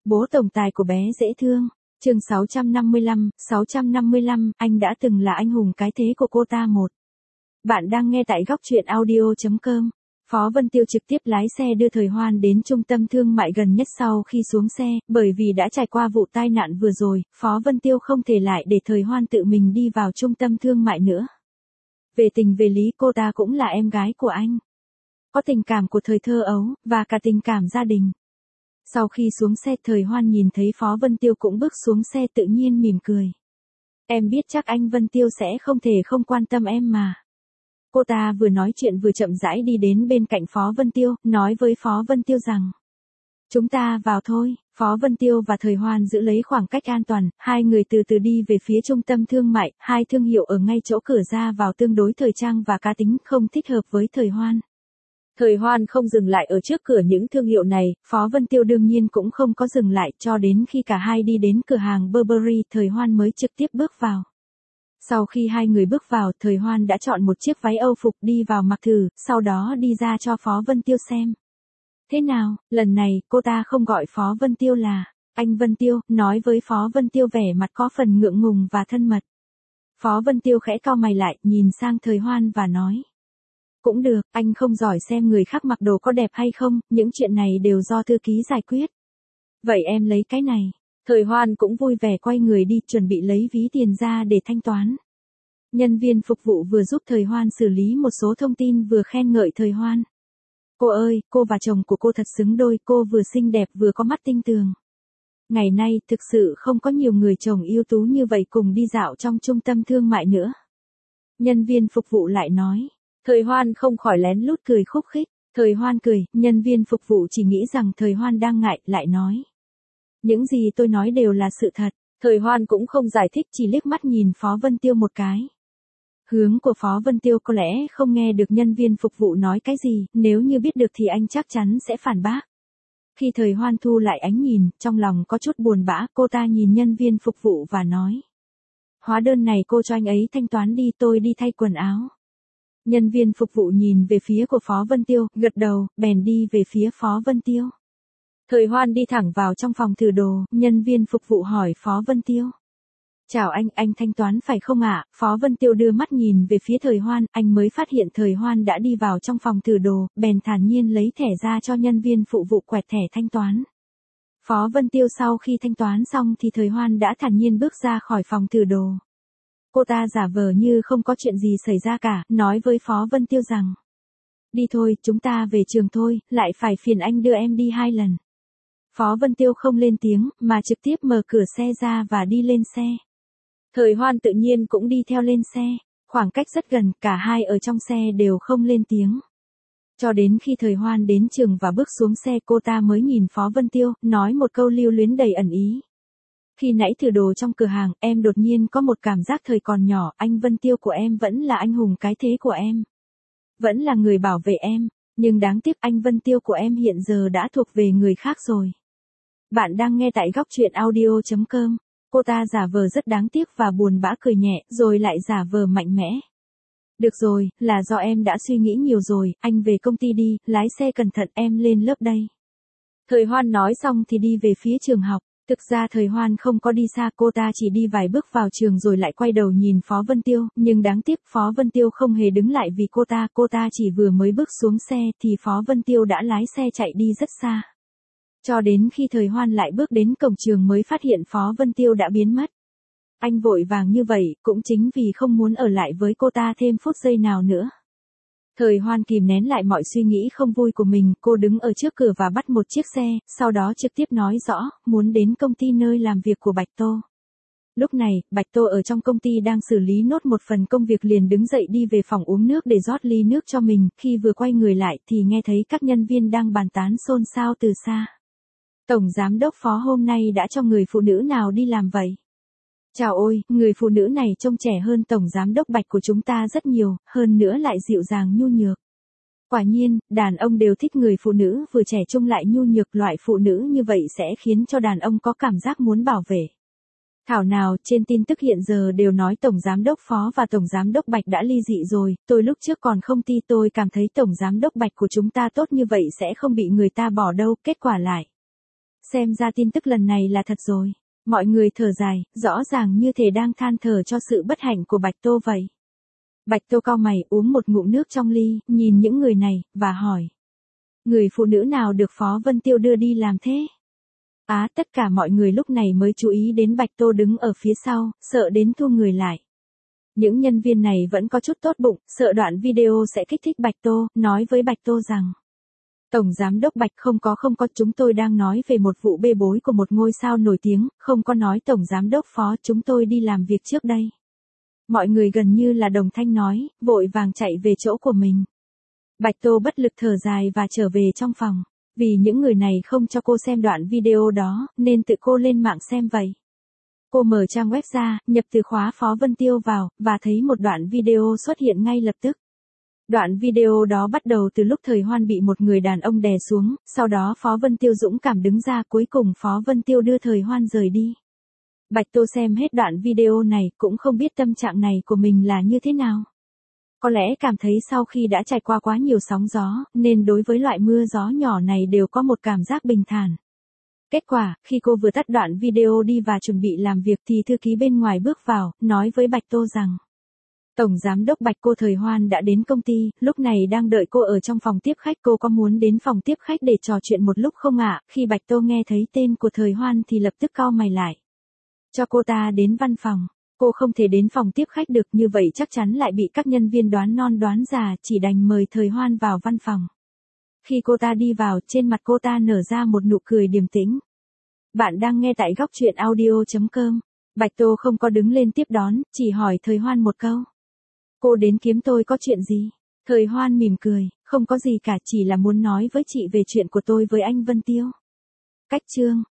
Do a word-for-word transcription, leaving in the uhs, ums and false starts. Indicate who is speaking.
Speaker 1: Bố tổng tài của bé dễ thương. Chương sáu trăm năm mươi lăm, sáu trăm năm mươi lăm, anh đã từng là anh hùng cái thế của cô ta một. Bạn đang nghe tại góc truyện audio chấm com. Phó Vân Tiêu trực tiếp lái xe đưa Thời Hoan đến trung tâm thương mại gần nhất sau khi xuống xe, bởi vì đã trải qua vụ tai nạn vừa rồi, Phó Vân Tiêu không thể lại để Thời Hoan tự mình đi vào trung tâm thương mại nữa. Về tình về lý cô ta cũng là em gái của anh. Có tình cảm của thời thơ ấu, và cả tình cảm gia đình. Sau khi xuống xe Thời Hoan nhìn thấy Phó Vân Tiêu cũng bước xuống xe tự nhiên mỉm cười. Em biết chắc anh Vân Tiêu sẽ không thể không quan tâm em mà. Cô ta vừa nói chuyện vừa chậm rãi đi đến bên cạnh Phó Vân Tiêu, nói với Phó Vân Tiêu rằng. Chúng ta vào thôi. Phó Vân Tiêu và Thời Hoan giữ lấy khoảng cách an toàn, hai người từ từ đi về phía trung tâm thương mại, hai thương hiệu ở ngay chỗ cửa ra vào tương đối thời trang và cá tính không thích hợp với Thời Hoan. Thời Hoan không dừng lại ở trước cửa những thương hiệu này, Phó Vân Tiêu đương nhiên cũng không có dừng lại cho đến khi cả hai đi đến cửa hàng Burberry, Thời Hoan mới trực tiếp bước vào. Sau khi hai người bước vào, Thời Hoan đã chọn một chiếc váy Âu phục đi vào mặc thử, sau đó đi ra cho Phó Vân Tiêu xem. Thế nào, lần này, cô ta không gọi Phó Vân Tiêu là anh Vân Tiêu, nói với Phó Vân Tiêu vẻ mặt có phần ngượng ngùng và thân mật. Phó Vân Tiêu khẽ cau mày lại, nhìn sang Thời Hoan và nói. Cũng được, anh không giỏi xem người khác mặc đồ có đẹp hay không, những chuyện này đều do thư ký giải quyết. Vậy em lấy cái này. Thời Hoan cũng vui vẻ quay người đi chuẩn bị lấy ví tiền ra để thanh toán. Nhân viên phục vụ vừa giúp Thời Hoan xử lý một số thông tin vừa khen ngợi Thời Hoan. Cô ơi, cô và chồng của cô thật xứng đôi, cô vừa xinh đẹp vừa có mắt tinh tường. Ngày nay, thực sự không có nhiều người chồng ưu tú như vậy cùng đi dạo trong trung tâm thương mại nữa. Nhân viên phục vụ lại nói. Thời Hoan không khỏi lén lút cười khúc khích. Thời Hoan cười, nhân viên phục vụ chỉ nghĩ rằng Thời Hoan đang ngại, lại nói. Những gì tôi nói đều là sự thật. Thời Hoan cũng không giải thích, chỉ liếc mắt nhìn Phó Vân Tiêu một cái. Hướng của Phó Vân Tiêu có lẽ không nghe được nhân viên phục vụ nói cái gì, nếu như biết được thì anh chắc chắn sẽ phản bác. Khi Thời Hoan thu lại ánh nhìn, trong lòng có chút buồn bã, cô ta nhìn nhân viên phục vụ và nói. Hóa đơn này cô cho anh ấy thanh toán đi, tôi đi thay quần áo. Nhân viên phục vụ nhìn về phía của Phó Vân Tiêu, gật đầu, bèn đi về phía Phó Vân Tiêu. Thời Hoan đi thẳng vào trong phòng thử đồ, nhân viên phục vụ hỏi Phó Vân Tiêu. Chào anh, anh thanh toán phải không ạ? Phó Vân Tiêu đưa mắt nhìn về phía Thời Hoan, anh mới phát hiện Thời Hoan đã đi vào trong phòng thử đồ, bèn thản nhiên lấy thẻ ra cho nhân viên phụ vụ quẹt thẻ thanh toán. Phó Vân Tiêu sau khi thanh toán xong thì Thời Hoan đã thản nhiên bước ra khỏi phòng thử đồ. Cô ta giả vờ như không có chuyện gì xảy ra cả, nói với Phó Vân Tiêu rằng. Đi thôi, chúng ta về trường thôi, lại phải phiền anh đưa em đi hai lần. Phó Vân Tiêu không lên tiếng, mà trực tiếp mở cửa xe ra và đi lên xe. Thời Hoan tự nhiên cũng đi theo lên xe, khoảng cách rất gần, cả hai ở trong xe đều không lên tiếng. Cho đến khi Thời Hoan đến trường và bước xuống xe cô ta mới nhìn Phó Vân Tiêu, nói một câu lưu luyến đầy ẩn ý. Khi nãy thử đồ trong cửa hàng, em đột nhiên có một cảm giác thời còn nhỏ, anh Vân Tiêu của em vẫn là anh hùng cái thế của em. Vẫn là người bảo vệ em, nhưng đáng tiếc anh Vân Tiêu của em hiện giờ đã thuộc về người khác rồi. Bạn đang nghe tại góc truyện audio chấm com. Cô ta giả vờ rất đáng tiếc và buồn bã cười nhẹ, rồi lại giả vờ mạnh mẽ. Được rồi, là do em đã suy nghĩ nhiều rồi, anh về công ty đi, lái xe cẩn thận, em lên lớp đây. Thời Hoan nói xong thì đi về phía trường học. Thực ra Thời Hoan không có đi xa, cô ta chỉ đi vài bước vào trường rồi lại quay đầu nhìn Phó Vân Tiêu, nhưng đáng tiếc Phó Vân Tiêu không hề đứng lại vì cô ta, cô ta chỉ vừa mới bước xuống xe thì Phó Vân Tiêu đã lái xe chạy đi rất xa. Cho đến khi Thời Hoan lại bước đến cổng trường mới phát hiện Phó Vân Tiêu đã biến mất. Anh vội vàng như vậy, cũng chính vì không muốn ở lại với cô ta thêm phút giây nào nữa. Thời Hoan kìm nén lại mọi suy nghĩ không vui của mình, cô đứng ở trước cửa và bắt một chiếc xe, sau đó trực tiếp nói rõ, muốn đến công ty nơi làm việc của Bạch Tô. Lúc này, Bạch Tô ở trong công ty đang xử lý nốt một phần công việc liền đứng dậy đi về phòng uống nước để rót ly nước cho mình, khi vừa quay người lại thì nghe thấy các nhân viên đang bàn tán xôn xao từ xa. Tổng giám đốc Phó hôm nay đã cho người phụ nữ nào đi làm vậy? Chào ôi, người phụ nữ này trông trẻ hơn tổng giám đốc Bạch của chúng ta rất nhiều, hơn nữa lại dịu dàng nhu nhược. Quả nhiên, đàn ông đều thích người phụ nữ vừa trẻ trung lại nhu nhược, loại phụ nữ như vậy sẽ khiến cho đàn ông có cảm giác muốn bảo vệ. Thảo nào, trên tin tức hiện giờ đều nói tổng giám đốc Phó và tổng giám đốc Bạch đã ly dị rồi, tôi lúc trước còn không tin, tôi cảm thấy tổng giám đốc Bạch của chúng ta tốt như vậy sẽ không bị người ta bỏ đâu, kết quả lại. Xem ra tin tức lần này là thật rồi. Mọi người thở dài, rõ ràng như thể đang than thở cho sự bất hạnh của Bạch Tô vậy. Bạch Tô cau mày uống một ngụm nước trong ly, nhìn những người này, và hỏi. Người phụ nữ nào được Phó Vân Tiêu đưa đi làm thế? Á, tất cả mọi người lúc này mới chú ý đến Bạch Tô đứng ở phía sau, sợ đến thu người lại. Những nhân viên này vẫn có chút tốt bụng, sợ đoạn video sẽ kích thích Bạch Tô, nói với Bạch Tô rằng. Tổng Giám đốc Bạch không có không có chúng tôi đang nói về một vụ bê bối của một ngôi sao nổi tiếng, không có nói Tổng Giám đốc Phó chúng tôi đi làm việc trước đây. Mọi người gần như là đồng thanh nói, vội vàng chạy về chỗ của mình. Bạch Tô bất lực thở dài và trở về trong phòng. Vì những người này không cho cô xem đoạn video đó, nên tự cô lên mạng xem vậy. Cô mở trang web ra, nhập từ khóa Phó Vân Tiêu vào, và thấy một đoạn video xuất hiện ngay lập tức. Đoạn video đó bắt đầu từ lúc Thời Hoan bị một người đàn ông đè xuống, sau đó Phó Vân Tiêu dũng cảm đứng ra, cuối cùng Phó Vân Tiêu đưa Thời Hoan rời đi. Bạch Tô xem hết đoạn video này, cũng không biết tâm trạng này của mình là như thế nào. Có lẽ cảm thấy sau khi đã trải qua quá nhiều sóng gió, nên đối với loại mưa gió nhỏ này đều có một cảm giác bình thản. Kết quả, khi cô vừa tắt đoạn video đi và chuẩn bị làm việc thì thư ký bên ngoài bước vào, nói với Bạch Tô rằng. Tổng Giám đốc Bạch cô Thời Hoan đã đến công ty, lúc này đang đợi cô ở trong phòng tiếp khách, cô có muốn đến phòng tiếp khách để trò chuyện một lúc không ạ? Khi Bạch Tô nghe thấy tên của Thời Hoan thì lập tức cau mày lại. Cho cô ta đến văn phòng. Cô không thể đến phòng tiếp khách được, như vậy chắc chắn lại bị các nhân viên đoán non đoán già, chỉ đành mời Thời Hoan vào văn phòng. Khi cô ta đi vào, trên mặt cô ta nở ra một nụ cười điềm tĩnh. Bạn đang nghe tại góc truyện audio chấm com. Bạch Tô không có đứng lên tiếp đón, chỉ hỏi Thời Hoan một câu. Cô đến kiếm tôi có chuyện gì? Thời Hoan mỉm cười, không có gì cả, chỉ là muốn nói với chị về chuyện của tôi với anh Vân Tiêu. Cách chương